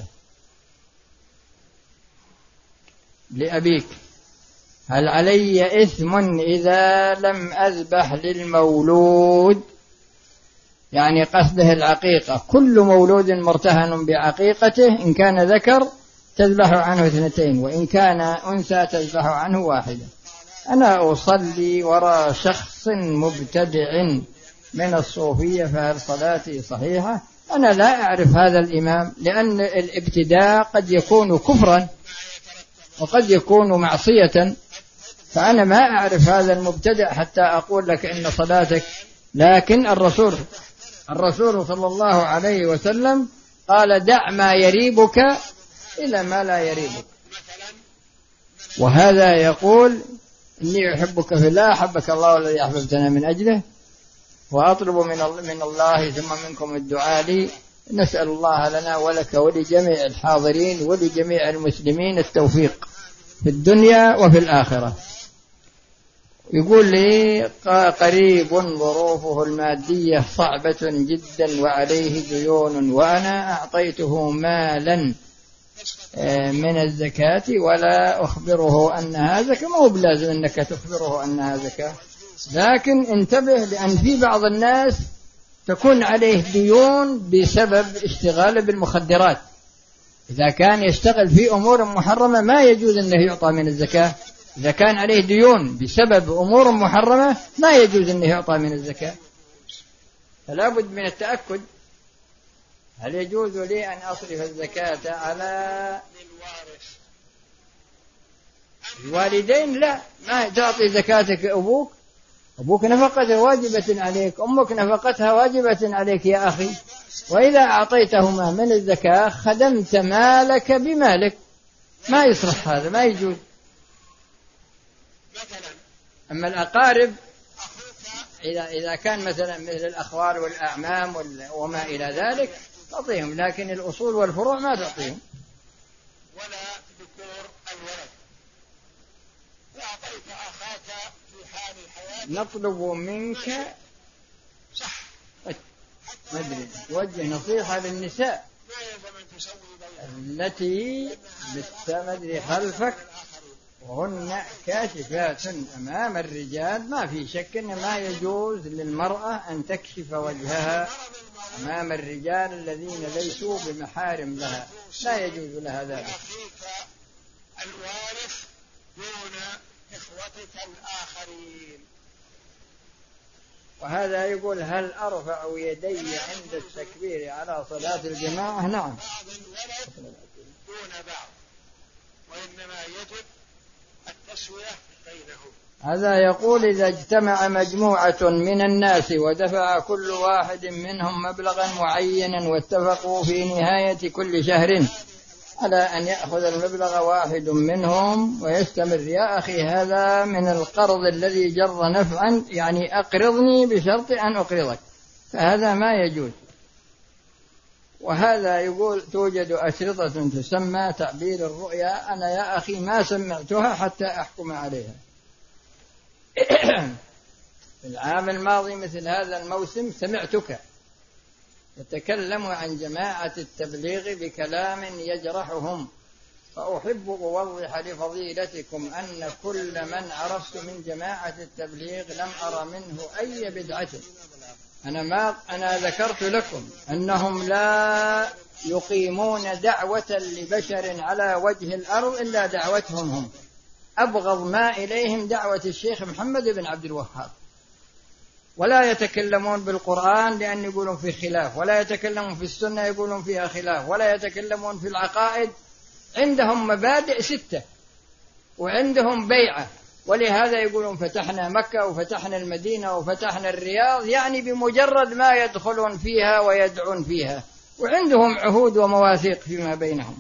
لأبيك. هل علي إثم إذا لم أذبح للمولود؟ يعني قصده العقيقة. كل مولود مرتهن بعقيقته، إن كان ذكر تذبح عنه اثنتين، وإن كان أنثى تذبح عنه واحدة. أنا أصلي وراء شخص مبتدع من الصوفية، فهل صلاتي صحيحة؟ أنا لا أعرف هذا الإمام، لأن الابتداع قد يكون كفرا وقد يكون معصية، فأنا ما أعرف هذا المبتدع حتى أقول لك إن صلاتك. لكن الرسول الرسول صلى الله عليه وسلم قال دع ما يريبك إلى ما لا يريبك، وهذا يقول إني أحبك في الله أحبك الله الذي أحببتنا من أجله، وأطلب من الله ثم منكم الدعاء لي. نسأل الله لنا ولك ولجميع الحاضرين ولجميع المسلمين التوفيق في الدنيا وفي الآخرة. يقول لي قريب ظروفه المادية صعبة جدا وعليه ديون، وأنا أعطيته مالا من الزكاة ولا أخبره أنها زكاة. ما هو بلازم أنك تخبره أنها زكاة، لكن انتبه، لأن في بعض الناس تكون عليه ديون بسبب اشتغاله بالمخدرات. إذا كان يشتغل في أمور محرمة ما يجوز أنه يعطى من الزكاة. إذا كان عليه ديون بسبب أمور محرمة لا يجوز أنه يعطى من الزكاة. فلا بد من التأكد، هل يجوز لي أن أصرف الزكاة على الوالدين؟ لا، ما تعطي زكاتك أبوك. أبوك نفقته واجبة عليك، أمك نفقتها واجبة عليك يا أخي. وإذا أعطيتهما من الزكاة خدمت مالك بمالك، ما يصلح هذا، ما يجوز. أما الأقارب إذا إذا كان مثلا مثل الأخوال والأعمام وما إلى ذلك تعطيهم، لكن الأصول والفروع ما تعطيهم. ولا ذكور الولد. وأعطيت أخاك في حال الحياة نطلب منك صح ما أدري توجه نصيحة للنساء ما يلزم أن تسوي التي بالتمد خلفك وهن كاشفات أمام الرجال. ما في شك أن ما يجوز للمرأة أن تكشف وجهها أمام الرجال الذين ليسوا بمحارم لها، لا يجوز لها ذلك. أخيك الوارث دون إخوتك الآخرين. وهذا يقول هل أرفع يدي عند التكبير على صلاة الجماعة؟ نعم، دون بعض، وإنما يجب التسوية بينهم. هذا يقول إذا اجتمع مجموعة من الناس ودفع كل واحد منهم مبلغا معينا واتفقوا في نهاية كل شهر على أن يأخذ المبلغ واحد منهم ويستمر، يا أخي هذا من القرض الذي جر نفعا، يعني أقرضني بشرط أن أقرضك، فهذا ما يجوز. وهذا يقول توجد أشرطة تسمى تعبير الرؤيا، أنا يا أخي ما سمعتها حتى أحكم عليها. العام الماضي مثل هذا الموسم سمعتك يتكلم عن جماعة التبليغ بكلام يجرحهم، فأحب أوضح لفضيلتكم أن كل من عرفت من جماعة التبليغ لم أرى منه أي بدعة. أنا ما أنا ذكرت لكم أنهم لا يقيمون دعوة لبشر على وجه الأرض إلا دعوتهم هم، أبغض ما إليهم دعوة الشيخ محمد بن عبد الوهاب، ولا يتكلمون بالقرآن لأن يقولون في خلاف، ولا يتكلمون في السنة يقولون فيها خلاف، ولا يتكلمون في العقائد. عندهم مبادئ ستة وعندهم بيعة، ولهذا يقولون فتحنا مكة وفتحنا المدينة وفتحنا الرياض، يعني بمجرد ما يدخلون فيها ويدعون فيها، وعندهم عهود ومواثيق فيما بينهم.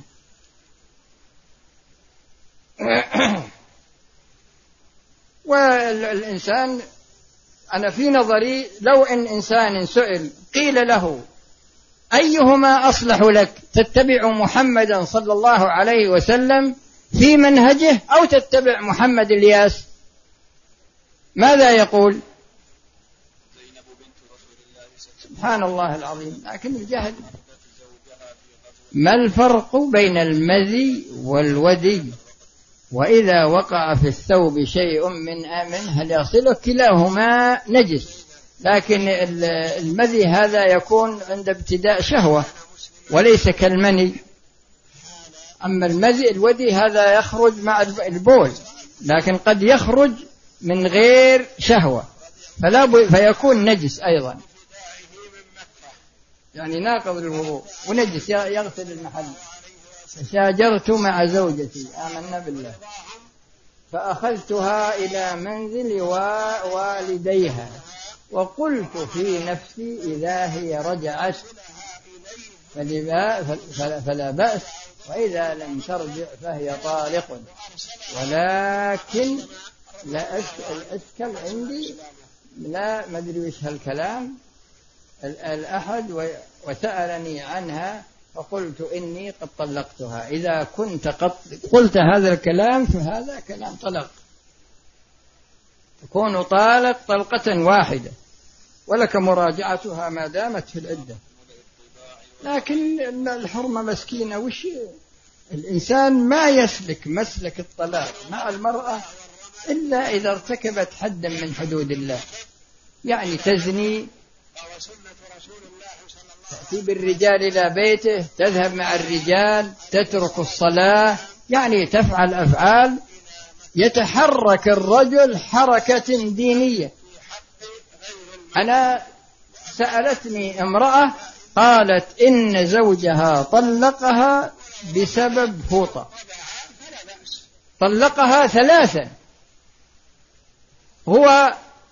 والإنسان أنا في نظري لو إن إنسان سئل قيل له أيهما أصلح لك، تتبع محمدا صلى الله عليه وسلم في منهجه أو تتبع محمد الياس، ماذا يقول؟ سبحان الله العظيم. لكن الجهل. ما الفرق بين المذي والودي؟ وإذا وقع في الثوب شيء من آمن هل يغسله؟ كلاهما نجس، لكن المذي هذا يكون عند ابتداء شهوة وليس كالمني. أما المذي الودي هذا يخرج مع البول، لكن قد يخرج من غير شهوة فلا فيكون نجس أيضا، يعني ناقض الوضوء ونجس يغسل المحل. شاجرت مع زوجتي آمنا بالله فأخذتها إلى منزل والديها وقلت في نفسي إذا هي رجعت فلا بأس، وإذا لم ترجع فهي طالق. ولكن لا أشكل عندي، لا مدري وش هالكلام الأحد وسألني عنها فقلت إني قد طلقتها. إذا كنت قد قلت هذا الكلام فهذا كلام طلق، تكون طالق طلقة واحدة ولك مراجعتها ما دامت في العدة. لكن الحرمة مسكينة، وش الإنسان ما يسلك مسلك الطلاق مع المرأة إلا إذا ارتكبت حدا من حدود الله، يعني تزني، تأتي بالرجال إلى بيته، تذهب مع الرجال، تترك الصلاة، يعني تفعل أفعال يتحرك الرجل حركة دينية. أنا سألتني امرأة قالت إن زوجها طلقها بسبب فوطة، طلقها ثلاثا، هو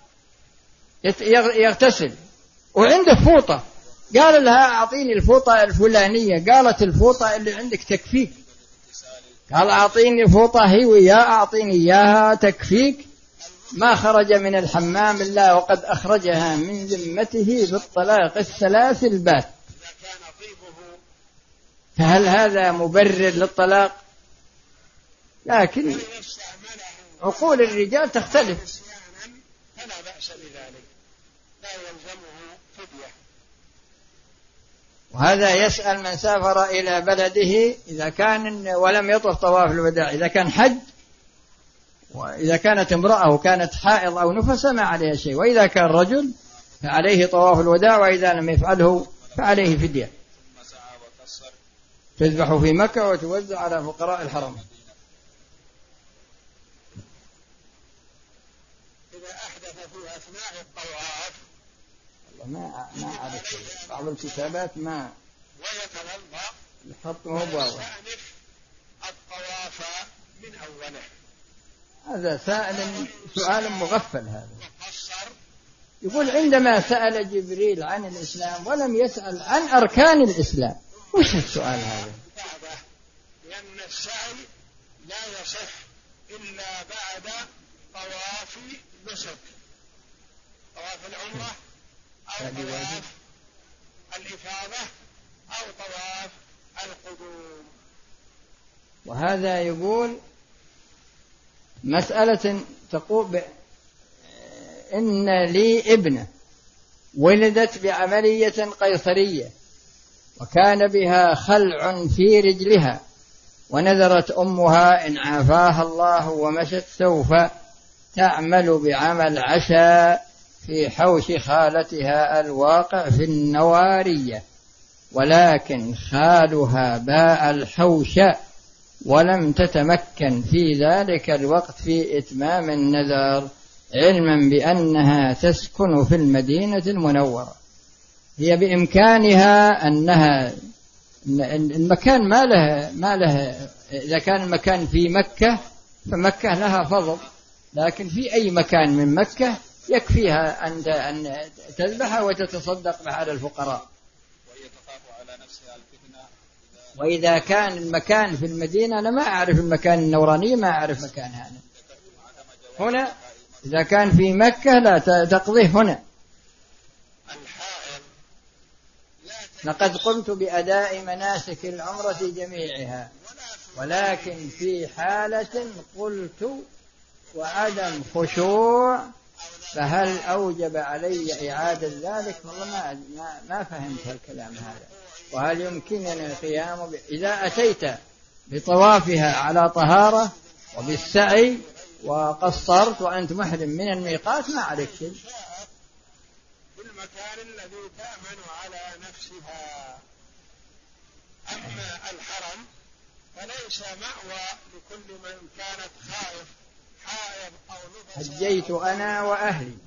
يغتسل وعنده فوطة، قال لها أعطيني الفوطة الفلانية، قالت الفوطة اللي عندك تكفيك، قال أعطيني الفوطة هي ويا أعطيني إياها تكفيك، ما خرج من الحمام إلا وقد أخرجها من ذمته بالطلاق الثلاث البات. فهل هذا مبرر للطلاق؟ لكن عقول الرجال تختلف. فلا بأس بذلك، لا يلزمه فدية. وهذا يسأل من سافر إلى بلده إذا كان ولم يطف طواف الوداع، إذا كان حج، وإذا كانت امرأة وكانت حائض أو نفس ما عليها شيء، وإذا كان رجل فعليه طواف الوداع، وإذا لم يفعله فعليه فدية، تذبح في مكة وتوزع على فقراء الحرم. إذا أحدث في أثناء الطواف ما ما أعرف بعض الكتابات ما ويتوضأ الخط مو واضح. ويستأنف الطواف من أوله. هذا سائل سؤال مغفل هذا. وقصر يقول عندما سأل جبريل عن الإسلام ولم يسأل عن أركان الإسلام، وش السؤال هذا؟ بعده، لأن السعي لا يصح إلا بعد طواف نسك، طواف العمرة أو طواف الإفاضة أو طواف القدوم. وهذا يقول مسألة تقول إن لي ابنة ولدت بعملية قيصرية وكان بها خلع في رجلها، ونذرت أمها إن عافاها الله ومشت سوف تعمل بعمل عشاء في حوش خالتها الواقع في النوارية، ولكن خالها باع الحوش ولم تتمكن في ذلك الوقت في إتمام النذر، علما بأنها تسكن في المدينة المنورة. هي بإمكانها أنها المكان ما له ما له إذا كان المكان في مكة فمكة لها فضل، لكن في أي مكان من مكة يكفيها أن تذبح وتتصدق بها على الفقراء. وإذا كان المكان في المدينة، أنا ما أعرف المكان النوراني، ما أعرف مكان هذا هنا، إذا كان في مكة لا تقضيه هنا. لقد قمت بأداء مناسك العمرة جميعها، ولكن في حالة قلت وعدم خشوع، فهل أوجب علي إعادة ذلك؟ والله ما ما فهمت هالكلام هذا. وهل يمكنني القيام ب... إذا أتيت بطوافها على طهارة وبالسعي وقصرت وأنت محرم من الميقات ما عليك شيء. بالمكان الذي تأمن على نفسها. أما الحرم فليس مأوى لكل من كانت خائف حائض أو نفس. حجيت أنا وأهلي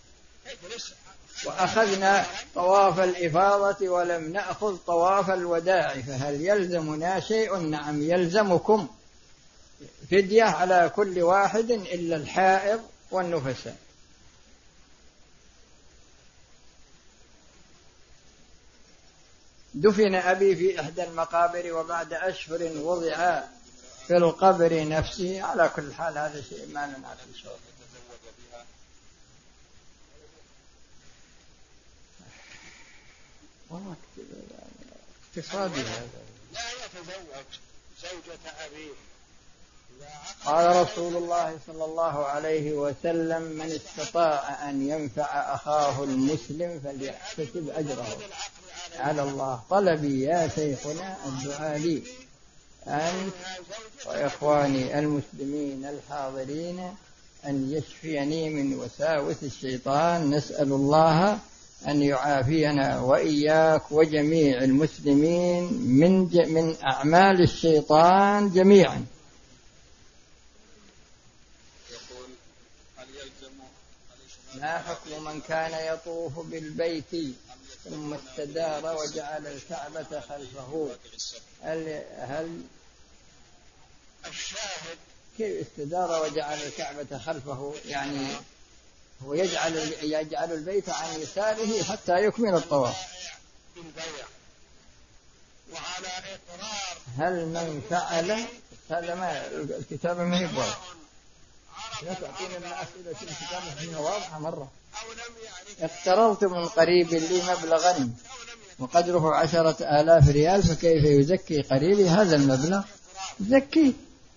وأخذنا طواف الإفاضة ولم نأخذ طواف الوداع، فهل يلزمنا شيء؟ نعم يلزمكم فدية على كل واحد إلا الحائض والنفساء. دفن أبي في إحدى المقابر وبعد أشهر وضع في القبر نفسه. على كل حال هذا شيء ما لنا في شغل. والله اقتصادي هذا. لا يتزوج زوجة أبيه. قال رسول الله صلى الله عليه وسلم: من استطاع أن ينفع أخاه المسلم فليحتسب أجره على الله. طلبي يا شيخنا الدعاء لي أنت وإخواني المسلمين الحاضرين أن يشفيني من وساوس الشيطان. نسأل الله أن يعافينا وإياك وجميع المسلمين من من أعمال الشيطان جميعا. ما حكم من كان يطوف بالبيت ثم استدار وجعل الكعبة خلفه؟ هل هل الشاهد كيف استدار وجعل الكعبة خلفه؟ يعني هو يجعل يجعل البيت عن يساره حتى يكمل الطواف. وعلى إقرار هل من فعل هذا ما الكتابة ما هي واضحة؟ لا تعطينا الأسئلة في الكتابة فيها واضحة مرة. اقترضت من قريب لي مبلغا وقدره عشرة آلاف ريال، فكيف يزكي قريبي هذا المبلغ؟ زكي.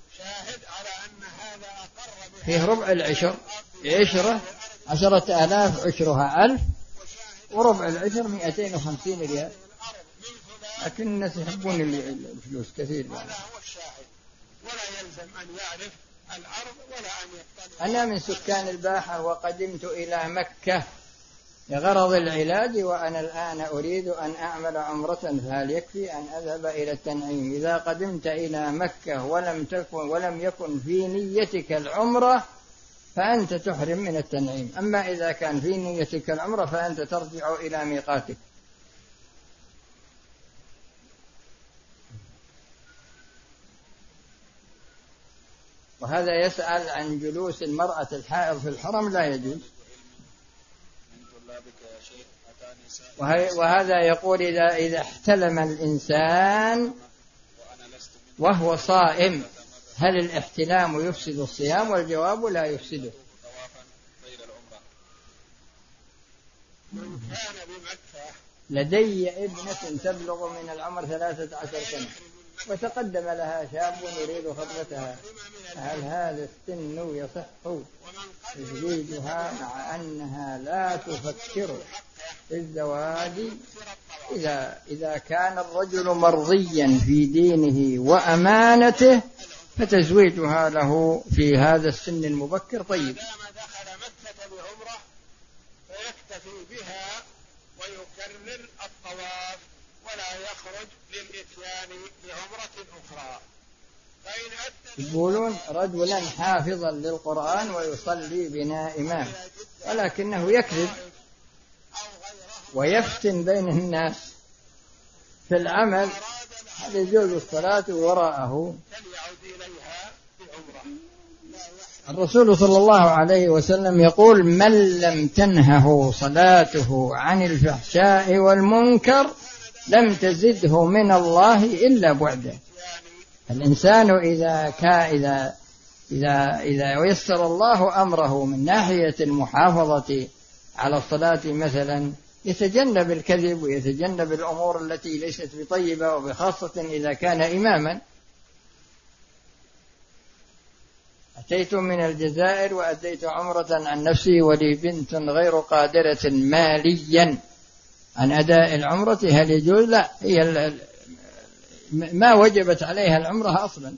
فيه ربع العشر، عشرة عشرة آلاف عشرها ألف، وربع العشر مئتين وخمسين ريال. لكن الناس يحبون الفلوس كثير يعني. ولا يلزم أن يعرف الأرض ولا أن يطلع. أنا من سكان الباحة وقدمت إلى مكة لغرض العلاج، وأنا الآن أريد أن أعمل عمرة، فهل يكفي أن أذهب إلى التنعيم؟ إذا قدمت إلى مكة ولم تكن ولم يكن في نيتك العمرة فأنت تحرم من التنعيم. أما إذا كان في نيتك العمرة فأنت ترجع إلى ميقاتك. وهذا يسأل عن جلوس المرأة الحائض في الحرم، لا يجوز. وهذا يقول إذا إذا احتلم الإنسان وهو صائم هل الاحتلام يفسد الصيام؟ والجواب لا يفسده. لدي ابنة تبلغ من العمر ثلاثة عشر سنة وتقدم لها شاب يريد خطبتها، هل هذا السن يصح تزويجها مع أنها لا تفكر في الزواج؟ إذا إذا كان الرجل مرضيا في دينه وأمانته فتزويجها له في هذا السن المبكر طيب. دخل مكة بعمرة فيكتفي بها ويكرر الطواف ولا يخرج للإتيان بعمرة أخرى. يقولون رجلا حافظا للقرآن ويصلي بنا إمام ولكنه يكذب ويفتن بين الناس في العمل، هل يجوز الصلاة وراءه؟ الرسول صلى الله عليه وسلم يقول من لم تنهه صلاته عن الفحشاء والمنكر لم تزده من الله إلا بعدا. الإنسان إذا إذا إذا إذا يسر الله أمره من ناحية المحافظة على الصلاة مثلا يتجنب الكذب ويتجنب الأمور التي ليست بطيبة، وبخاصة إذا كان إماما. أتيت من الجزائر وأتيت عمرة عن نفسي ولي بنت غير قادرة ماليا عن أداء العمرة، هل يجوز؟ لا، هي ما وجبت عليها العمرة أصلا.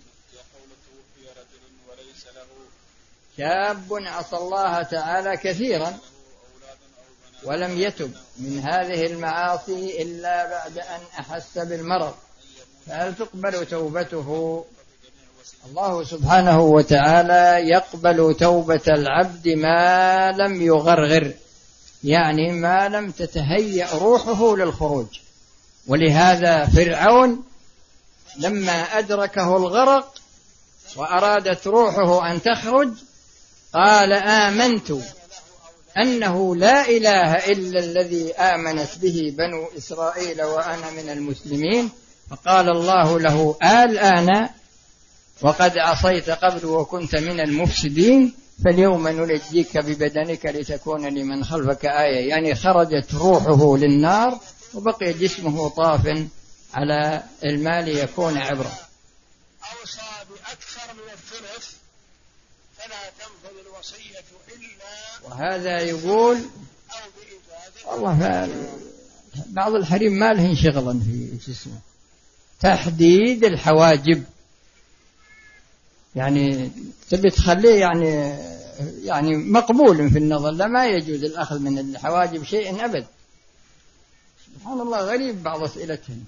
شاب عصى الله تعالى كثيرا ولم يتب من هذه المعاصي إلا بعد أن أحس بالمرض، فهل تقبل توبته؟ الله سبحانه وتعالى يقبل توبة العبد ما لم يغرغر، يعني ما لم تتهيأ روحه للخروج. ولهذا فرعون لما أدركه الغرق وأرادت روحه أن تخرج قال آمنت أنه لا إله إلا الذي آمنت به بنو إسرائيل وأنا من المسلمين، فقال الله له الآن وقد عصيت قبل وكنت من المفسدين فاليوم ننجيك ببدنك لتكون لمن خلفك آية. يعني خرجت روحه للنار وبقي جسمه طاف على المال يكون عبرة. أوصى بأكثر من الثلث فلا تنفذ الوصية إلا، وهذا يقول والله بعض الحريم ما لهن شغلا في اسمه تحديد الحواجب، يعني تبي تخليه يعني يعني مقبول في النظر، لا ما يجوز الأخذ من الحواجب شيء أبد. سبحان الله غريب بعض أسئلتهم.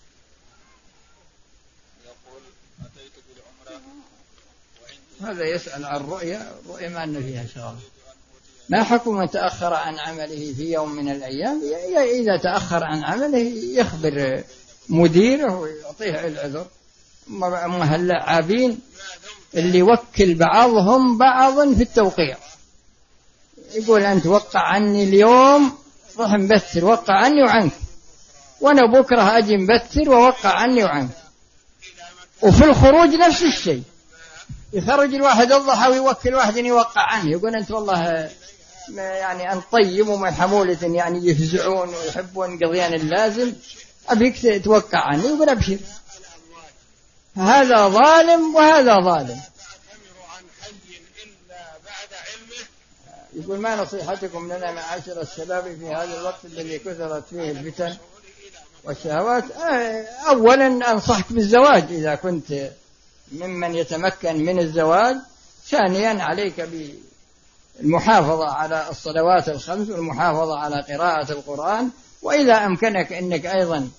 هذا يسأل عن الرؤيا، الرؤيا ما أن فيها شغل. ما حكم من تأخر عن عمله في يوم من الأيام؟ إذا تأخر عن عمله يخبر مديره ويعطيه العذر. أما هاللاعبين اللي يوكل بعضهم بعضا في التوقيع، يقول أنت وقع عني اليوم روح مبثر وقع عني وعنك، وأنا بكرة أجي مبثر ووقع عني وعنك. وفي الخروج نفس الشيء، يخرج الواحد الضحى ويوكل واحد يوقع عنه، يقول أنت والله يعني أنت طيب ومن حمولة يعني يفزعون ويحبون قضيان اللازم أبيك توقع عنه، يقول أبشر. هذا ظالم وهذا ظالم. يقول ما نصيحتكم لنا معاشر الشباب في هذا الوقت الذي كثرت فيه الفتن والشهوات؟ أولا أنصحك بالزواج إذا كنت ممن يتمكن من الزواج. ثانيا عليك بالمحافظة على الصلوات الخمس والمحافظة على قراءة القرآن، وإذا أمكنك أنك أيضا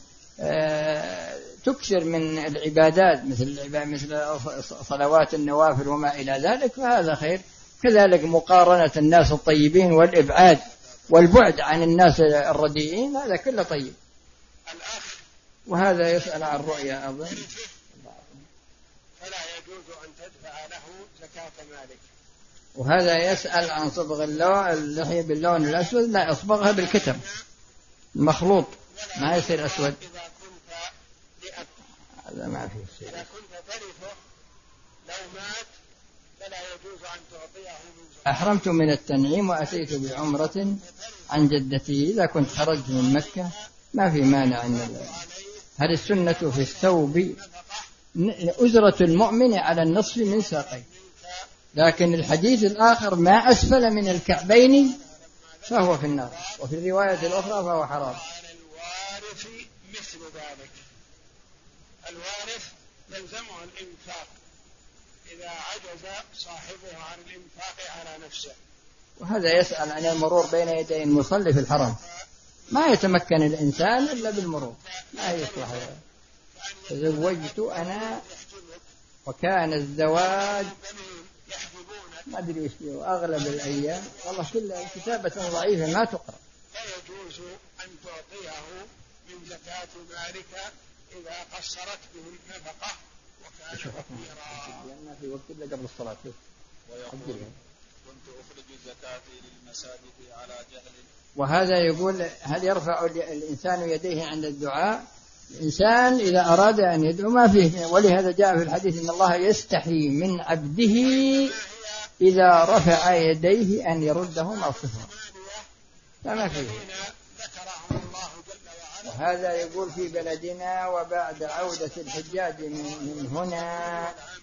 تكثر من العبادات مثل مثل صلوات النوافل وما إلى ذلك فهذا خير. كذلك مقارنة الناس الطيبين والإبعاد والبعد عن الناس الرديئين، هذا كله طيب. وهذا يسأل عن رؤيا أظن، فلا يجوز أن تدفع له زكاة مالك. وهذا يسأل عن صبغ اللحية باللون الأسود، لا، أصبغها بالكتم المخلوط، ما يصير أسود. هذا ما فيه شيء. إذا كنت ترثه لو مات فلا يجوز أن تعطيه من زكاة. أحرمت من التنعيم وأتيت بعمرة عن جدتي. إذا كنت خرجت من مكة ما في مانع أن هذه السنة في الثوب، أجرة المؤمن على النصف من ساقيه. لكن الحديث الآخر ما أسفل من الكعبين فهو في النار، وفي الرواية الأخرى فهو حرام. الوارث مثل ذلك، الوارث يلزمه الإنفاق إذا عجز صاحبه عن الإنفاق على نفسه. وهذا يسأل عن المرور بين يدي المصلي في الحرم، ما يتمكن الإنسان إلا بالمرور، ما يصلح. تزوجت أنا وكان الزواج ما أدري وش فيه أغلب الأيام، والله كل كتابة ضعيفة ما تقرأ. لا يجوز أن تعطيه من زكاة مالك إذا قصرت به النفقة وكان فقيرا. ما في وقت إلا قبل الصلاة. ويقول كنت أخرج الزكاة للمساجد على جهل. وهذا يقول هل يرفع الإنسان يديه عند الدعاء؟ الإنسان إذا أراد أن يدعو ما فيه، ولهذا جاء في الحديث إن الله يستحي من عبده إذا رفع يديه أن يردهما صفرا، فما فيه. وهذا يقول في بلدنا وبعد عودة الحجاج من هنا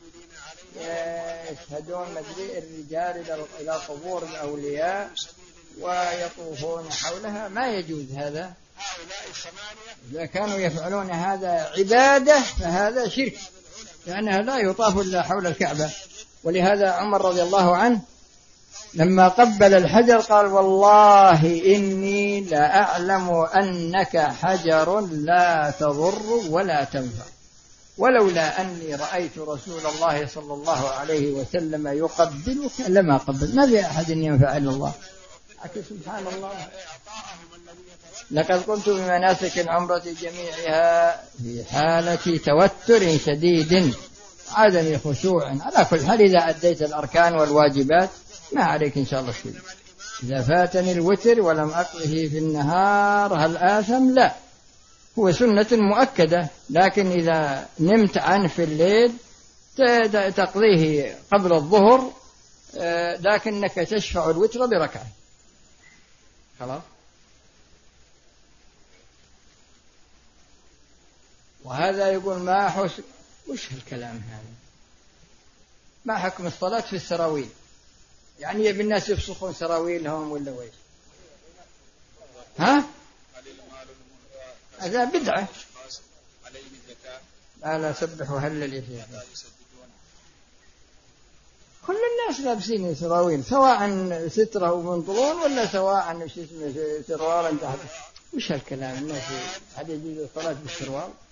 يشهدون مجيء الرجال إلى قبور الأولياء ويطوفون حولها، ما يجوز هذا. إذا كانوا يفعلون هذا عبادة فهذا شرك، لأنها لا يطاف إلا حول الكعبة. ولهذا عمر رضي الله عنه لما قبل الحجر قال والله إني لا أعلم أنك حجر لا تضر ولا تنفع، ولولا أني رأيت رسول الله صلى الله عليه وسلم يقبلك لما قبل. ما في أحد ينفع إلا الله. سبحان الله. لقد قمت بمناسك العمرة جميعها في حالة توتر شديد عدم خشوع. على كل حال إذا أديت الأركان والواجبات ما عليك إن شاء الله شيء. إذا فاتني الوتر ولم أقضه في النهار هل آثم؟ لا، هو سنة مؤكدة، لكن إذا نمت عنه في الليل تقضيه قبل الظهر، لكنك تشفع الوتر بركعة خلاص. وهذا يقول ما حسن، وش هالكلام هذا؟ ما حكم الصلاة في السراويل؟ يعني يبي الناس يفسخون سراويلهم ولا ويش؟ ها؟ هذا بدعة. لا لا سبحوا هلل يا شيخ. كل الناس لابسين سراويل، سواء سترة وبنطلون ولا سواء شو اسمه سروال تحت. وش هالكلام؟ الناس هل يجوز الصلاة بالسروال؟